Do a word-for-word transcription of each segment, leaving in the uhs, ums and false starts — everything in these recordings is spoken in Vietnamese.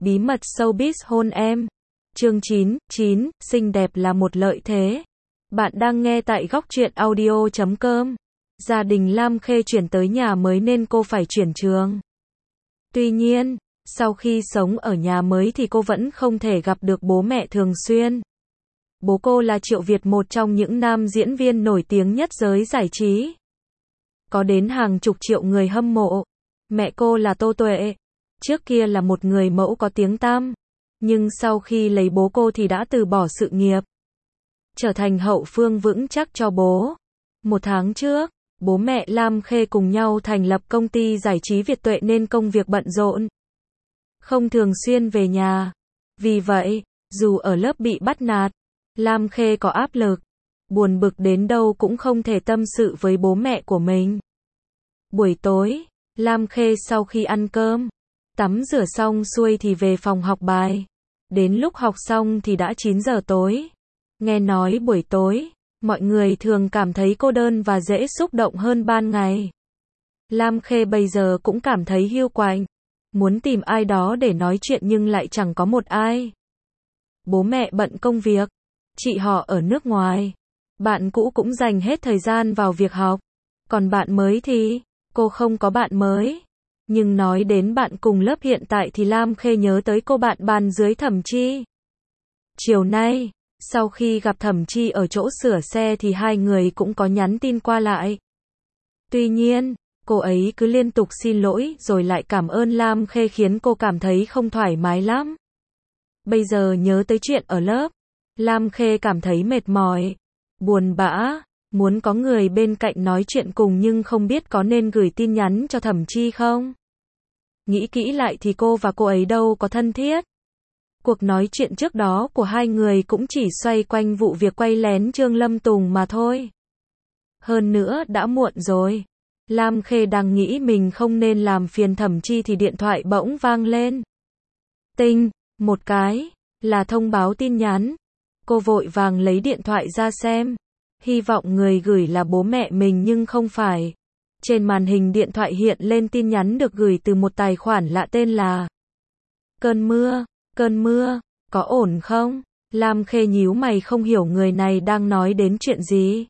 Bí mật showbiz hôn em. Chương chín, chín, xinh đẹp là một lợi thế. Bạn đang nghe tại góc truyện audio chấm com. Gia đình Lam Khê chuyển tới nhà mới nên cô phải chuyển trường. Tuy nhiên, sau khi sống ở nhà mới thì cô vẫn không thể gặp được bố mẹ thường xuyên. Bố cô là Triệu Việt, một trong những nam diễn viên nổi tiếng nhất giới giải trí. Có đến hàng chục triệu người hâm mộ. Mẹ cô là Tô Tuệ. Trước kia là một người mẫu có tiếng tăm. Nhưng sau khi lấy bố cô thì đã từ bỏ sự nghiệp. Trở thành hậu phương vững chắc cho bố. Một tháng trước, bố mẹ Lam Khê cùng nhau thành lập công ty giải trí Việt Tuệ nên công việc bận rộn. Không thường xuyên về nhà. Vì vậy, dù ở lớp bị bắt nạt, Lam Khê có áp lực. Buồn bực đến đâu cũng không thể tâm sự với bố mẹ của mình. Buổi tối, Lam Khê sau khi ăn cơm, tắm rửa xong xuôi thì về phòng học bài. Đến lúc học xong thì đã chín giờ tối. Nghe nói buổi tối, mọi người thường cảm thấy cô đơn và dễ xúc động hơn ban ngày. Lam Khê bây giờ cũng cảm thấy hiu quạnh. Muốn tìm ai đó để nói chuyện nhưng lại chẳng có một ai. Bố mẹ bận công việc. Chị họ ở nước ngoài. Bạn cũ cũng dành hết thời gian vào việc học. Còn bạn mới thì, cô không có bạn mới. Nhưng nói đến bạn cùng lớp hiện tại thì Lam Khê nhớ tới cô bạn bàn dưới Thẩm Chi. Chiều nay, sau khi gặp Thẩm Chi ở chỗ sửa xe thì hai người cũng có nhắn tin qua lại. Tuy nhiên, cô ấy cứ liên tục xin lỗi rồi lại cảm ơn Lam Khê khiến cô cảm thấy không thoải mái lắm. Bây giờ nhớ tới chuyện ở lớp, Lam Khê cảm thấy mệt mỏi, buồn bã, muốn có người bên cạnh nói chuyện cùng nhưng không biết có nên gửi tin nhắn cho Thẩm Chi không. Nghĩ kỹ lại thì cô và cô ấy đâu có thân thiết. Cuộc nói chuyện trước đó của hai người cũng chỉ xoay quanh vụ việc quay lén Trương Lâm Tùng mà thôi. Hơn nữa đã muộn rồi. Lam Khê đang nghĩ mình không nên làm phiền Thẩm Chi thì điện thoại bỗng vang lên. Tinh, một cái, là thông báo tin nhắn. Cô vội vàng lấy điện thoại ra xem. Hy vọng người gửi là bố mẹ mình nhưng không phải. Trên màn hình điện thoại hiện lên tin nhắn được gửi từ một tài khoản lạ tên là Cơn mưa, cơn mưa, có ổn không? Lam Khê nhíu mày không hiểu người này đang nói đến chuyện gì.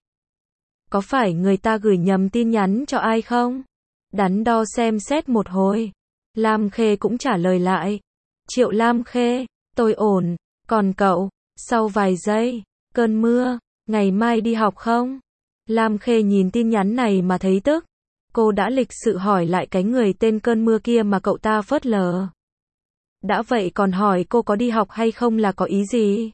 Có phải người ta gửi nhầm tin nhắn cho ai không? Đắn đo xem xét một hồi. Lam Khê cũng trả lời lại. Triệu Lam Khê, tôi ổn, còn cậu? Sau vài giây, cơn mưa, ngày mai đi học không? Lam Khê nhìn tin nhắn này mà thấy tức. Cô đã lịch sự hỏi lại cái người tên cơn mưa kia mà cậu ta phớt lờ. Đã vậy còn hỏi cô có đi học hay không là có ý gì?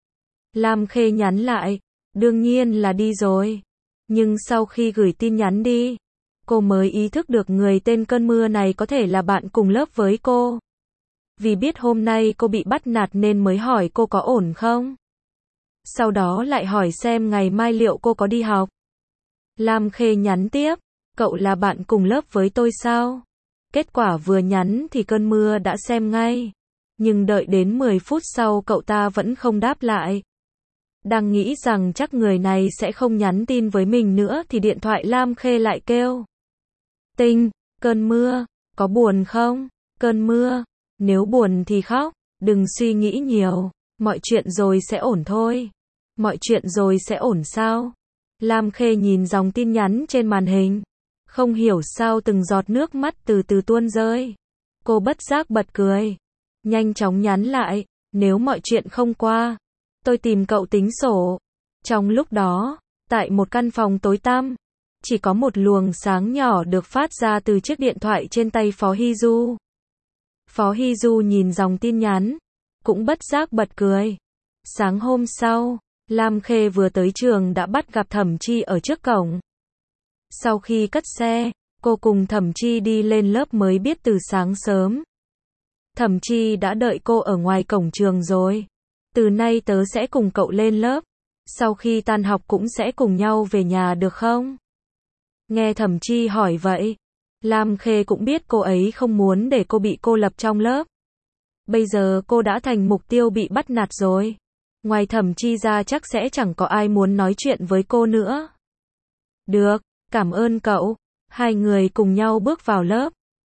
Lam Khê nhắn lại, đương nhiên là đi rồi. Nhưng sau khi gửi tin nhắn đi, cô mới ý thức được người tên cơn mưa này có thể là bạn cùng lớp với cô. Vì biết hôm nay cô bị bắt nạt nên mới hỏi cô có ổn không. Sau đó lại hỏi xem ngày mai liệu cô có đi học. Lam Khê nhắn tiếp, cậu là bạn cùng lớp với tôi sao? Kết quả vừa nhắn thì cơn mưa đã xem ngay. Nhưng đợi đến mười phút sau cậu ta vẫn không đáp lại. Đang nghĩ rằng chắc người này sẽ không nhắn tin với mình nữa thì điện thoại Lam Khê lại kêu. Tinh, cơn mưa, có buồn không? Cơn mưa, nếu buồn thì khóc, đừng suy nghĩ nhiều, mọi chuyện rồi sẽ ổn thôi. Mọi chuyện rồi sẽ ổn sao? Lam Khê nhìn dòng tin nhắn trên màn hình. Không hiểu sao từng giọt nước mắt từ từ tuôn rơi. Cô bất giác bật cười. Nhanh chóng nhắn lại, nếu mọi chuyện không qua, tôi tìm cậu tính sổ. Trong lúc đó, tại một căn phòng tối tăm, chỉ có một luồng sáng nhỏ được phát ra từ chiếc điện thoại trên tay Phó Hy Du. Phó Hy Du nhìn dòng tin nhắn, cũng bất giác bật cười. Sáng hôm sau, Lam Khê vừa tới trường đã bắt gặp Thẩm Chi ở trước cổng. Sau khi cất xe, cô cùng Thẩm Chi đi lên lớp mới biết từ sáng sớm. Thẩm Chi đã đợi cô ở ngoài cổng trường rồi. Từ nay tớ sẽ cùng cậu lên lớp. Sau khi tan học cũng sẽ cùng nhau về nhà được không? Nghe Thẩm Chi hỏi vậy, Lam Khê cũng biết cô ấy không muốn để cô bị cô lập trong lớp. Bây giờ cô đã thành mục tiêu bị bắt nạt rồi. Ngoài Thẩm Chi ra chắc sẽ chẳng có ai muốn nói chuyện với cô nữa. Được, cảm ơn cậu. Hai người cùng nhau bước vào lớp.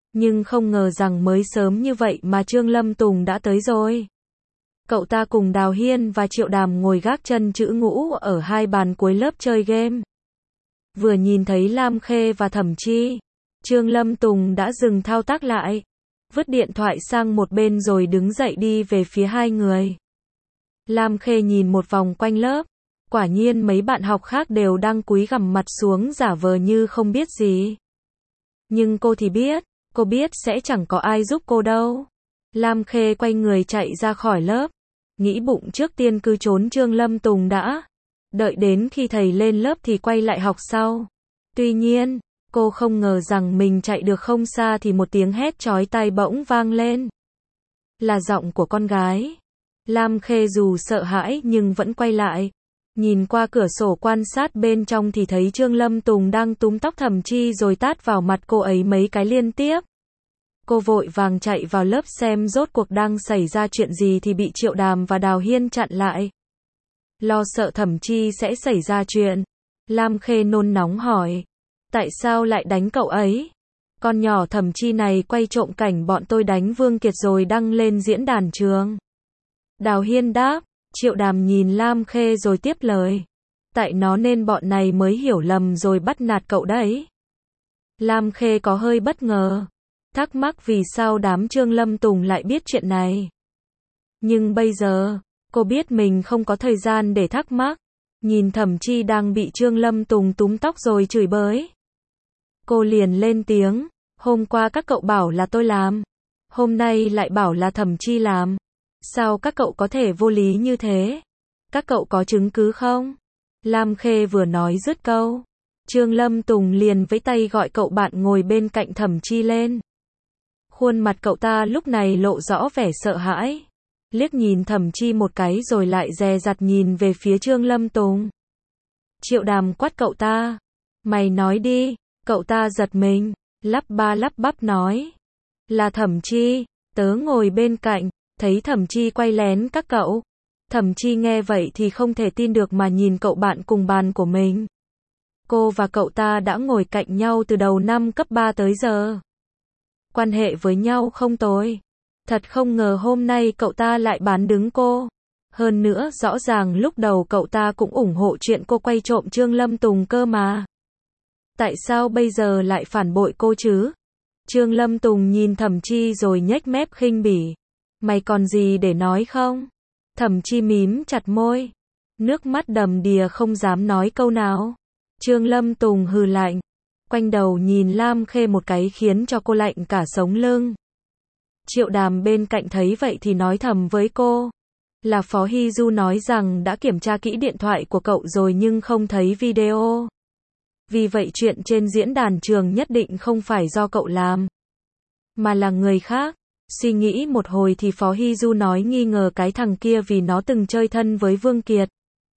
Nhưng không ngờ rằng mới sớm như vậy mà Trương Lâm Tùng đã tới rồi. Cậu ta cùng Đào Hiên và Triệu Đàm ngồi gác chân chữ ngũ ở hai bàn cuối lớp chơi game. Vừa nhìn thấy Lam Khê và Thẩm Chi, Trương Lâm Tùng đã dừng thao tác lại, vứt điện thoại sang một bên rồi đứng dậy đi về phía hai người. Lam Khê nhìn một vòng quanh lớp, quả nhiên mấy bạn học khác đều đang cúi gằm mặt xuống giả vờ như không biết gì. Nhưng cô thì biết, cô biết sẽ chẳng có ai giúp cô đâu. Lam Khê quay người chạy ra khỏi lớp, nghĩ bụng trước tiên cứ trốn Trương Lâm Tùng đã, đợi đến khi thầy lên lớp thì quay lại học sau. Tuy nhiên, cô không ngờ rằng mình chạy được không xa thì một tiếng hét chói tai bỗng vang lên. Là giọng của con gái. Lam Khê dù sợ hãi nhưng vẫn quay lại, nhìn qua cửa sổ quan sát bên trong thì thấy Trương Lâm Tùng đang túm tóc Thẩm Chi rồi tát vào mặt cô ấy mấy cái liên tiếp. Cô vội vàng chạy vào lớp xem rốt cuộc đang xảy ra chuyện gì thì bị Triệu Đàm và Đào Hiên chặn lại. Lo sợ Thẩm Chi sẽ xảy ra chuyện, Lam Khê nôn nóng hỏi, tại sao lại đánh cậu ấy? Con nhỏ Thẩm Chi này quay trộm cảnh bọn tôi đánh Vương Kiệt rồi đăng lên diễn đàn trường. Đào Hiên đáp, Triệu Đàm nhìn Lam Khê rồi tiếp lời, tại nó nên bọn này mới hiểu lầm rồi bắt nạt cậu đấy. Lam Khê có hơi bất ngờ, thắc mắc vì sao đám Trương Lâm Tùng lại biết chuyện này. Nhưng bây giờ, cô biết mình không có thời gian để thắc mắc, nhìn Thẩm Chi đang bị Trương Lâm Tùng túm tóc rồi chửi bới. Cô liền lên tiếng, hôm qua các cậu bảo là tôi làm, hôm nay lại bảo là Thẩm Chi làm. Sao các cậu có thể vô lý như thế? Các cậu có chứng cứ không? Lam Khê vừa nói dứt câu, Trương Lâm Tùng liền vẫy tay gọi cậu bạn ngồi bên cạnh Thẩm Chi lên. Khuôn mặt cậu ta lúc này lộ rõ vẻ sợ hãi, liếc nhìn Thẩm Chi một cái rồi lại dè dặt nhìn về phía Trương Lâm Tùng. Triệu Đàm quát cậu ta, mày nói đi. Cậu ta giật mình, lắp ba lắp bắp nói, là Thẩm Chi. Tớ ngồi bên cạnh, thấy Thẩm Chi quay lén các cậu. Thẩm Chi nghe vậy thì không thể tin được mà nhìn cậu bạn cùng bàn của mình. Cô và cậu ta đã ngồi cạnh nhau từ đầu năm cấp ba tới giờ. Quan hệ với nhau không tồi. Thật không ngờ hôm nay cậu ta lại bán đứng cô. Hơn nữa rõ ràng lúc đầu cậu ta cũng ủng hộ chuyện cô quay trộm Trương Lâm Tùng cơ mà. Tại sao bây giờ lại phản bội cô chứ? Trương Lâm Tùng nhìn Thẩm Chi rồi nhếch mép khinh bỉ. Mày còn gì để nói không? Thẩm Chi mím chặt môi, nước mắt đầm đìa không dám nói câu nào. Trương Lâm Tùng hừ lạnh, quanh đầu nhìn Lam Khê một cái khiến cho cô lạnh cả sống lưng. Triệu Đàm bên cạnh thấy vậy thì nói thầm với cô, là Phó Hy Du nói rằng đã kiểm tra kỹ điện thoại của cậu rồi nhưng không thấy video. Vì vậy chuyện trên diễn đàn trường nhất định không phải do cậu làm, mà là người khác. Suy nghĩ một hồi thì Phó Hy Du nói nghi ngờ cái thằng kia vì nó từng chơi thân với Vương Kiệt.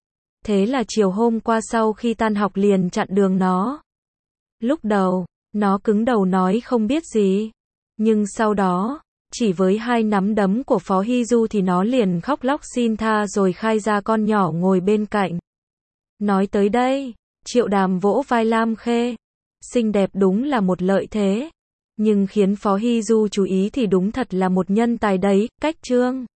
Thế là chiều hôm qua sau khi tan học liền chặn đường nó. Lúc đầu, nó cứng đầu nói không biết gì. Nhưng sau đó, chỉ với hai nắm đấm của Phó Hy Du thì nó liền khóc lóc xin tha rồi khai ra con nhỏ ngồi bên cạnh. Nói tới đây, Triệu Đàm vỗ vai Lam Khê. Xinh đẹp đúng là một lợi thế. Nhưng khiến Phó Hy Du chú ý thì đúng thật là một nhân tài đấy, cách Trương